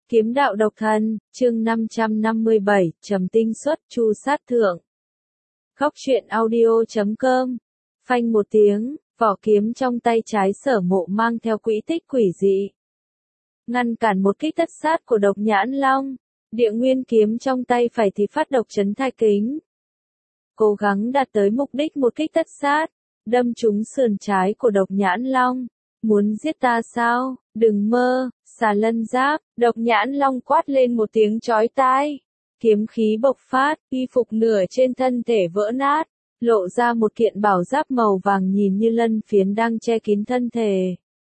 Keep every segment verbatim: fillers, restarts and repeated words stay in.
Kiếm đạo độc thân, chương năm trăm năm mươi bảy, trầm tinh xuất, chu sát thượng. Khóc chuyện audio chấm com. Phanh một tiếng, vỏ kiếm trong tay trái Sở Mộ mang theo quỹ tích quỷ dị, ngăn cản một kích tất sát của Độc Nhãn Long. Địa nguyên kiếm trong tay phải thì phát độc chấn thai kính, cố gắng đạt tới mục đích một kích tất sát, đâm trúng sườn trái của Độc Nhãn Long. Muốn giết ta sao? Đừng mơ. Xà lân giáp, Độc Nhãn Long quát lên một tiếng chói tai. Kiếm khí bộc phát, y phục nửa trên thân thể vỡ nát, lộ ra một kiện bảo giáp màu vàng nhìn như lân phiến đang che kín thân thể.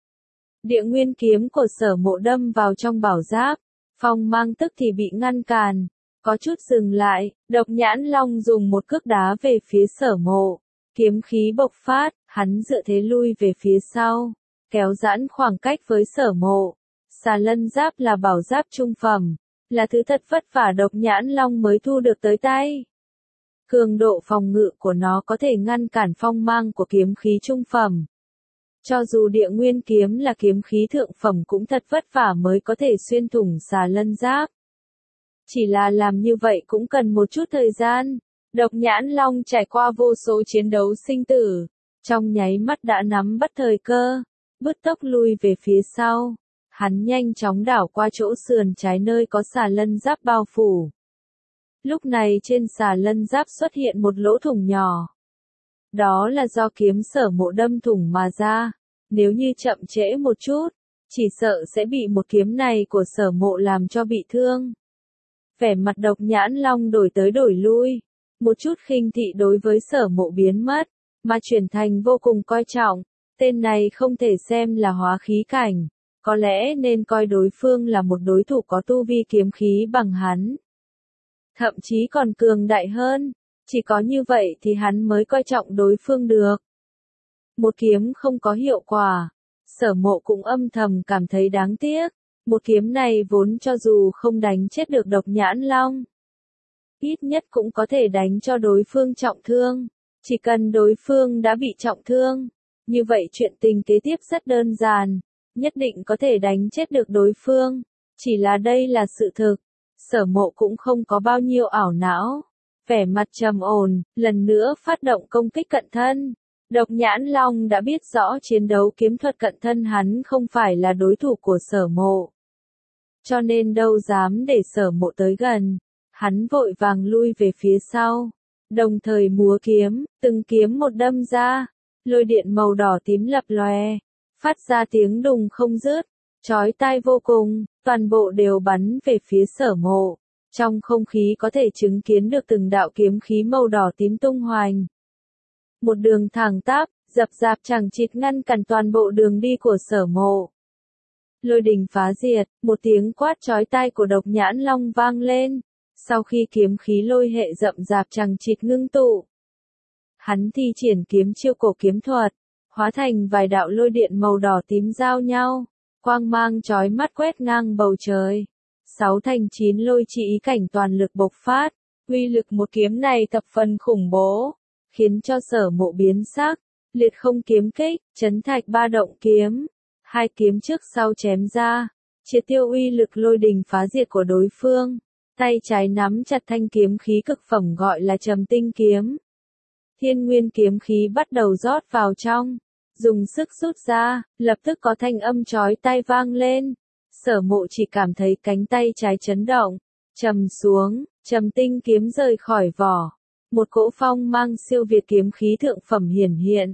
Địa nguyên kiếm của Sở Mộ đâm vào trong bảo giáp, phong mang tức thì bị ngăn cản, có chút dừng lại. Độc Nhãn Long dùng một cước đá về phía Sở Mộ, kiếm khí bộc phát, hắn dựa thế lui về phía sau, kéo giãn khoảng cách với Sở Mộ. Xà lân giáp là bảo giáp trung phẩm, là thứ thật vất vả Độc Nhãn Long mới thu được tới tay. Cường độ phòng ngự của nó có thể ngăn cản phong mang của kiếm khí trung phẩm. Cho dù địa nguyên kiếm là kiếm khí thượng phẩm cũng thật vất vả mới có thể xuyên thủng xà lân giáp. Chỉ là làm như vậy cũng cần một chút thời gian. Độc Nhãn Long trải qua vô số chiến đấu sinh tử, trong nháy mắt đã nắm bắt thời cơ, bứt tốc lui về phía sau. Hắn nhanh chóng đảo qua chỗ sườn trái nơi có xà lân giáp bao phủ. Lúc này trên xà lân giáp xuất hiện một lỗ thủng nhỏ. Đó là do kiếm Sở Mộ đâm thủng mà ra. Nếu như chậm trễ một chút, chỉ sợ sẽ bị một kiếm này của Sở Mộ làm cho bị thương. Vẻ mặt Độc Nhãn Long đổi tới đổi lui, một chút khinh thị đối với Sở Mộ biến mất, mà chuyển thành vô cùng coi trọng. Tên này không thể xem là hóa khí cảnh, có lẽ nên coi đối phương là một đối thủ có tu vi kiếm khí bằng hắn. Thậm chí còn cường đại hơn, chỉ có như vậy thì hắn mới coi trọng đối phương được. Một kiếm không có hiệu quả, Sở Mộ cũng âm thầm cảm thấy đáng tiếc. Một kiếm này vốn cho dù không đánh chết được Độc Nhãn Long, ít nhất cũng có thể đánh cho đối phương trọng thương. Chỉ cần đối phương đã bị trọng thương, như vậy chuyện tình kế tiếp rất đơn giản, nhất định có thể đánh chết được đối phương. Chỉ là đây là sự thực. Sở Mộ cũng không có bao nhiêu ảo não, vẻ mặt trầm ổn, lần nữa phát động công kích cận thân. Độc Nhãn Long đã biết rõ chiến đấu kiếm thuật cận thân hắn không phải là đối thủ của Sở Mộ, cho nên đâu dám để Sở Mộ tới gần. Hắn vội vàng lui về phía sau, đồng thời múa kiếm, từng kiếm một đâm ra, lôi điện màu đỏ tím lập lòe, phát ra tiếng đùng không dứt, chói tai vô cùng, toàn bộ đều bắn về phía Sở Mộ. Trong không khí có thể chứng kiến được từng đạo kiếm khí màu đỏ tím tung hoành. Một đường thẳng tắp, dập dạp chẳng chịt ngăn cản toàn bộ đường đi của Sở Mộ. Lôi đình phá diệt, một tiếng quát chói tai của Độc Nhãn Long vang lên. Sau khi kiếm khí lôi hệ rậm rạp chẳng chịt ngưng tụ, hắn thi triển kiếm chiêu cổ kiếm thuật, hóa thành vài đạo lôi điện màu đỏ tím giao nhau, quang mang chói mắt quét ngang bầu trời. Sáu thành chín lôi chỉ ý cảnh toàn lực bộc phát, uy lực một kiếm này thập phần khủng bố, khiến cho Sở Mộ biến sắc. Liệt không kiếm kích, chấn thạch ba động kiếm, hai kiếm trước sau chém ra, triệt tiêu uy lực lôi đình phá diệt của đối phương. Tay trái nắm chặt thanh kiếm khí cực phẩm gọi là trầm tinh kiếm. Thiên nguyên kiếm khí bắt đầu rót vào trong, dùng sức rút ra, lập tức có thanh âm chói tai vang lên. Sở Mộ chỉ cảm thấy cánh tay trái chấn động, trầm xuống, trầm tinh kiếm rời khỏi vỏ. Một cỗ phong mang siêu việt kiếm khí thượng phẩm hiển hiện.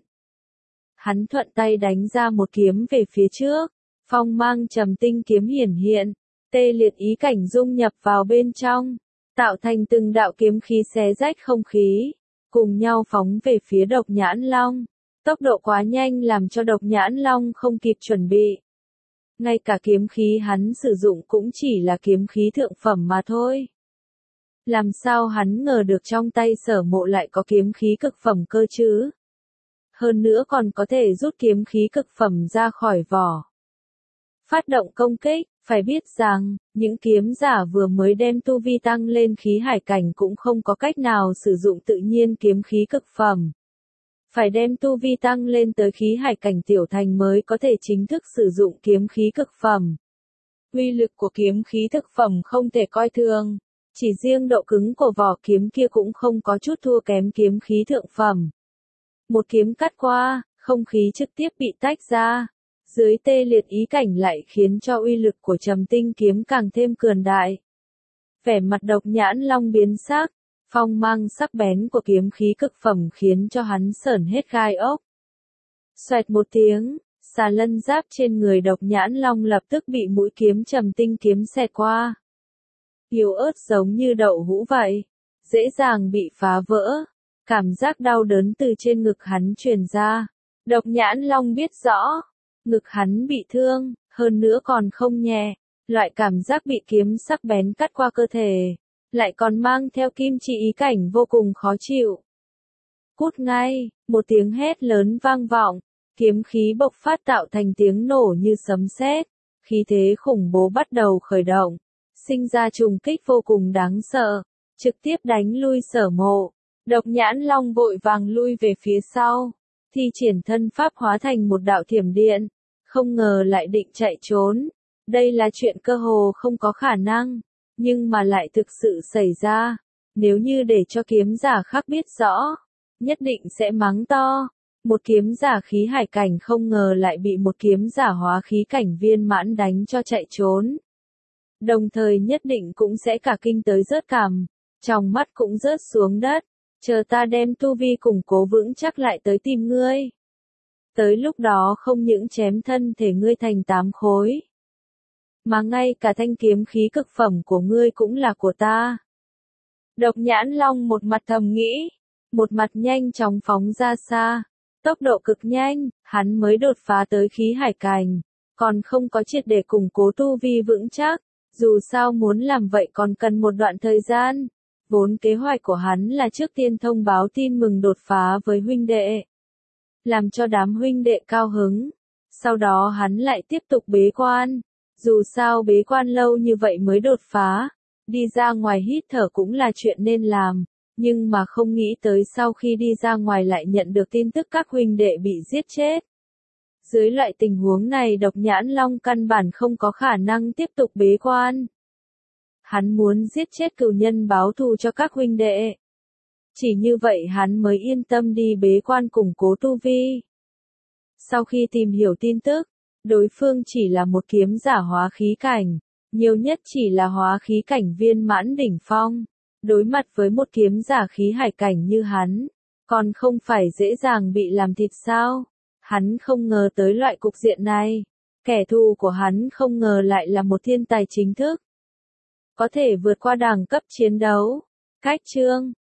Hắn thuận tay đánh ra một kiếm về phía trước, phong mang trầm tinh kiếm hiển hiện, tê liệt ý cảnh dung nhập vào bên trong, tạo thành từng đạo kiếm khí xé rách không khí, cùng nhau phóng về phía Độc Nhãn Long. Tốc độ quá nhanh làm cho Độc Nhãn Long không kịp chuẩn bị. Ngay cả kiếm khí hắn sử dụng cũng chỉ là kiếm khí thượng phẩm mà thôi. Làm sao hắn ngờ được trong tay Sở Mộ lại có kiếm khí cực phẩm cơ chứ? Hơn nữa còn có thể rút kiếm khí cực phẩm ra khỏi vỏ. Phát động công kích, phải biết rằng, những kiếm giả vừa mới đem tu vi tăng lên khí hải cảnh cũng không có cách nào sử dụng tự nhiên kiếm khí cực phẩm. Phải đem tu vi tăng lên tới khí hải cảnh tiểu thành mới có thể chính thức sử dụng kiếm khí cực phẩm. Uy lực của kiếm khí thực phẩm không thể coi thường. Chỉ riêng độ cứng của vỏ kiếm kia cũng không có chút thua kém kiếm khí thượng phẩm. Một kiếm cắt qua, không khí trực tiếp bị tách ra. Dưới tê liệt ý cảnh lại khiến cho uy lực của Trầm Tinh kiếm càng thêm cường đại. Vẻ mặt Độc Nhãn Long biến sắc, phong mang sắc bén của kiếm khí cực phẩm khiến cho hắn sởn hết gai ốc. Xoẹt một tiếng, xà lân giáp trên người Độc Nhãn Long lập tức bị mũi kiếm Trầm Tinh kiếm xẹt qua. Yếu ớt giống như đậu hũ vậy, dễ dàng bị phá vỡ. Cảm giác đau đớn từ trên ngực hắn truyền ra. Độc Nhãn Long biết rõ, ngực hắn bị thương, hơn nữa còn không nhẹ. Loại cảm giác bị kiếm sắc bén cắt qua cơ thể, lại còn mang theo kim chỉ ý cảnh vô cùng khó chịu. Cút ngay, một tiếng hét lớn vang vọng, kiếm khí bộc phát tạo thành tiếng nổ như sấm sét, khí thế khủng bố bắt đầu khởi động, sinh ra trùng kích vô cùng đáng sợ, trực tiếp đánh lui Sở Mộ. Độc Nhãn Long vội vàng lui về phía sau, thi triển thân pháp hóa thành một đạo thiểm điện, không ngờ lại định chạy trốn. Đây là chuyện cơ hồ không có khả năng, nhưng mà lại thực sự xảy ra. Nếu như để cho kiếm giả khác biết rõ, nhất định sẽ mắng to. Một kiếm giả khí hải cảnh không ngờ lại bị một kiếm giả hóa khí cảnh viên mãn đánh cho chạy trốn. Đồng thời nhất định cũng sẽ cả kinh tới rớt cằm, trong mắt cũng rớt xuống đất. Chờ ta đem tu vi củng cố vững chắc lại tới tìm ngươi. Tới lúc đó không những chém thân thể ngươi thành tám khối, mà ngay cả thanh kiếm khí cực phẩm của ngươi cũng là của ta. Độc Nhãn Long một mặt thầm nghĩ, một mặt nhanh chóng phóng ra xa. Tốc độ cực nhanh, hắn mới đột phá tới khí hải cảnh, còn không có triệt để củng cố tu vi vững chắc. Dù sao muốn làm vậy còn cần một đoạn thời gian. Vốn kế hoạch của hắn là trước tiên thông báo tin mừng đột phá với huynh đệ, làm cho đám huynh đệ cao hứng. Sau đó hắn lại tiếp tục bế quan. Dù sao bế quan lâu như vậy mới đột phá, đi ra ngoài hít thở cũng là chuyện nên làm, nhưng mà không nghĩ tới sau khi đi ra ngoài lại nhận được tin tức các huynh đệ bị giết chết. Dưới loại tình huống này Độc Nhãn Long căn bản không có khả năng tiếp tục bế quan. Hắn muốn giết chết cừu nhân báo thù cho các huynh đệ. Chỉ như vậy hắn mới yên tâm đi bế quan củng cố tu vi. Sau khi tìm hiểu tin tức, đối phương chỉ là một kiếm giả hóa khí cảnh, nhiều nhất chỉ là hóa khí cảnh viên mãn đỉnh phong. Đối mặt với một kiếm giả khí hải cảnh như hắn, còn không phải dễ dàng bị làm thịt sao? Hắn không ngờ tới loại cục diện này. Kẻ thù của hắn không ngờ lại là một thiên tài chính thức, có thể vượt qua đẳng cấp chiến đấu. Cách chương